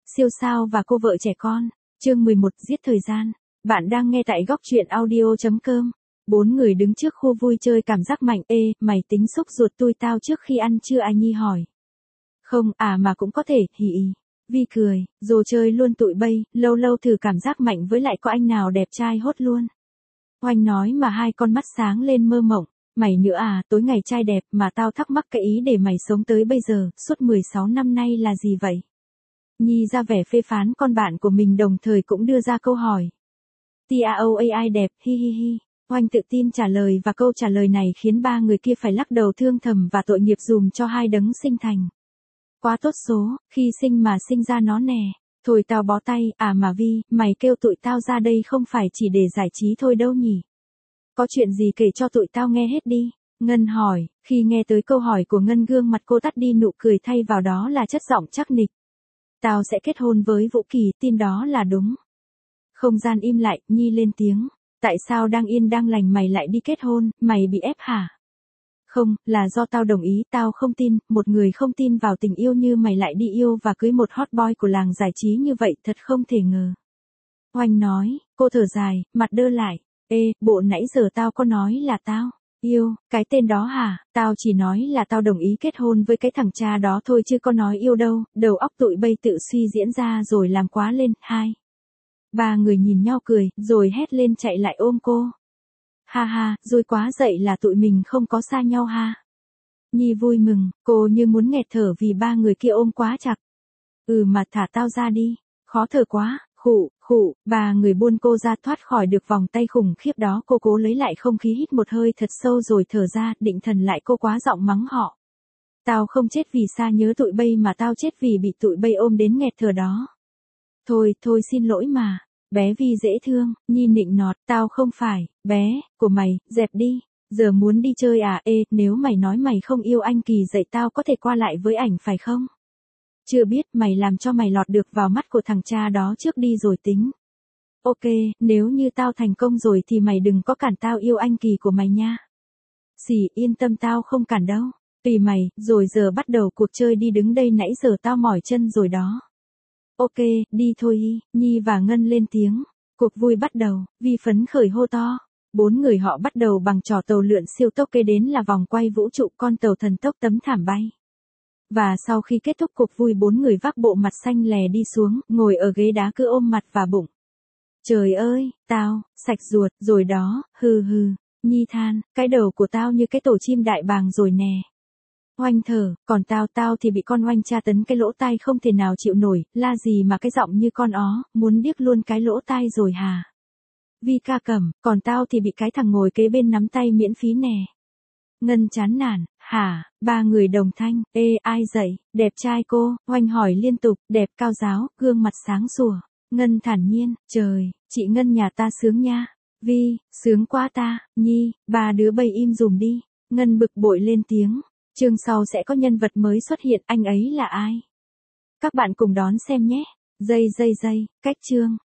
siêu sao và cô vợ trẻ con. Chương 11 giết thời gian. Bạn đang nghe tại góc truyện audio.com. Bốn người đứng trước khu vui chơi cảm giác mạnh. Ê, mày tính xúc ruột tui tao trước khi ăn chưa? Ai Nhi hỏi. Không, mà cũng có thể, hì ý. Vi cười, rồi chơi luôn tụi bay, lâu lâu thử cảm giác mạnh với lại có anh nào đẹp trai hốt luôn. Oanh nói mà hai con mắt sáng lên mơ mộng. Mày nữa tối ngày trai đẹp mà tao thắc mắc cái ý để mày sống tới bây giờ, suốt 16 năm nay là gì vậy? Nhi ra vẻ phê phán con bạn của mình đồng thời cũng đưa ra câu hỏi. Tao đẹp, hi hi hi. Oanh tự tin trả lời và câu trả lời này khiến ba người kia phải lắc đầu thương thầm và tội nghiệp dùm cho hai đấng sinh thành. Quá tốt số, khi sinh mà sinh ra nó nè. Thôi tao bó tay, mà Vi, mày kêu tụi tao ra đây không phải chỉ để giải trí thôi đâu nhỉ? Có chuyện gì kể cho tụi tao nghe hết đi. Ngân hỏi, khi nghe tới câu hỏi của Ngân gương mặt cô tắt đi nụ cười thay vào đó là chất giọng chắc nịch. Tao sẽ kết hôn với Vũ Kỳ, tin đó là đúng. Không gian im lại, Nhi lên tiếng. Tại sao đang yên đang lành mày lại đi kết hôn, mày bị ép hả? Không, là do tao đồng ý, tao không tin, một người không tin vào tình yêu như mày lại đi yêu và cưới một hot boy của làng giải trí như vậy, thật không thể ngờ. Oanh nói, cô thở dài, mặt đơ lại. Ê, bộ nãy giờ tao có nói là tao yêu, cái tên đó hả? Tao chỉ nói là tao đồng ý kết hôn với cái thằng cha đó thôi chứ có nói yêu đâu, đầu óc tụi bay tự suy diễn ra rồi làm quá lên. Ba người nhìn nhau cười, rồi hét lên chạy lại ôm cô. Ha ha, vui quá dậy là tụi mình không có xa nhau ha. Nhi vui mừng, cô như muốn nghẹt thở vì ba người kia ôm quá chặt. Mà thả tao ra đi, khó thở quá. Khụ, ba người buôn cô ra thoát khỏi được vòng tay khủng khiếp đó. Cô cố lấy lại không khí, hít một hơi thật sâu rồi thở ra, định thần lại cô quá giọng mắng họ. Tao không chết vì xa nhớ tụi bay mà tao chết vì bị tụi bay ôm đến nghẹt thở đó. Thôi xin lỗi mà, bé Vi dễ thương, Nhi nịnh nọt, tao không phải, bé, của mày, dẹp đi, giờ muốn đi chơi nếu mày nói mày không yêu anh Kỳ dậy tao có thể qua lại với ảnh phải không? Chưa biết mày làm cho mày lọt được vào mắt của thằng cha đó trước đi rồi tính. Ok, nếu như tao thành công rồi thì mày đừng có cản tao yêu anh Kỳ của mày nha. Yên tâm tao không cản đâu. Tùy mày, rồi giờ bắt đầu cuộc chơi đi, đứng đây nãy giờ tao mỏi chân rồi đó. Ok, đi thôi. Nhi và Ngân lên tiếng. Cuộc vui bắt đầu, Vi phấn khởi hô to. Bốn người họ bắt đầu bằng trò tàu lượn siêu tốc, kế đến là vòng quay vũ trụ, con tàu thần tốc tấm thảm bay. Và sau khi kết thúc cuộc vui, bốn người vác bộ mặt xanh lè đi xuống, ngồi ở ghế đá cứ ôm mặt và bụng. Trời ơi, tao, sạch ruột, rồi đó, hừ. Nhi than, cái đầu của tao như cái tổ chim đại bàng rồi nè. Oanh thở, còn tao thì bị con Oanh tra tấn cái lỗ tai không thể nào chịu nổi, la gì mà cái giọng như con ó, muốn điếc luôn cái lỗ tai rồi hả? Vi ca cẩm, còn tao thì bị cái thằng ngồi kế bên nắm tay miễn phí nè. Ngân chán nản, hả? Ba người đồng thanh, ai dậy, đẹp trai cô? Oanh hỏi liên tục, đẹp cao giáo, gương mặt sáng sủa. Ngân thản nhiên, trời, chị Ngân nhà ta sướng nha. Vi, sướng quá ta. Nhi, ba đứa bay im dùm đi. Ngân bực bội lên tiếng. Chương sau sẽ có nhân vật mới xuất hiện, anh ấy là ai? Các bạn cùng đón xem nhé. Dây, cách chương.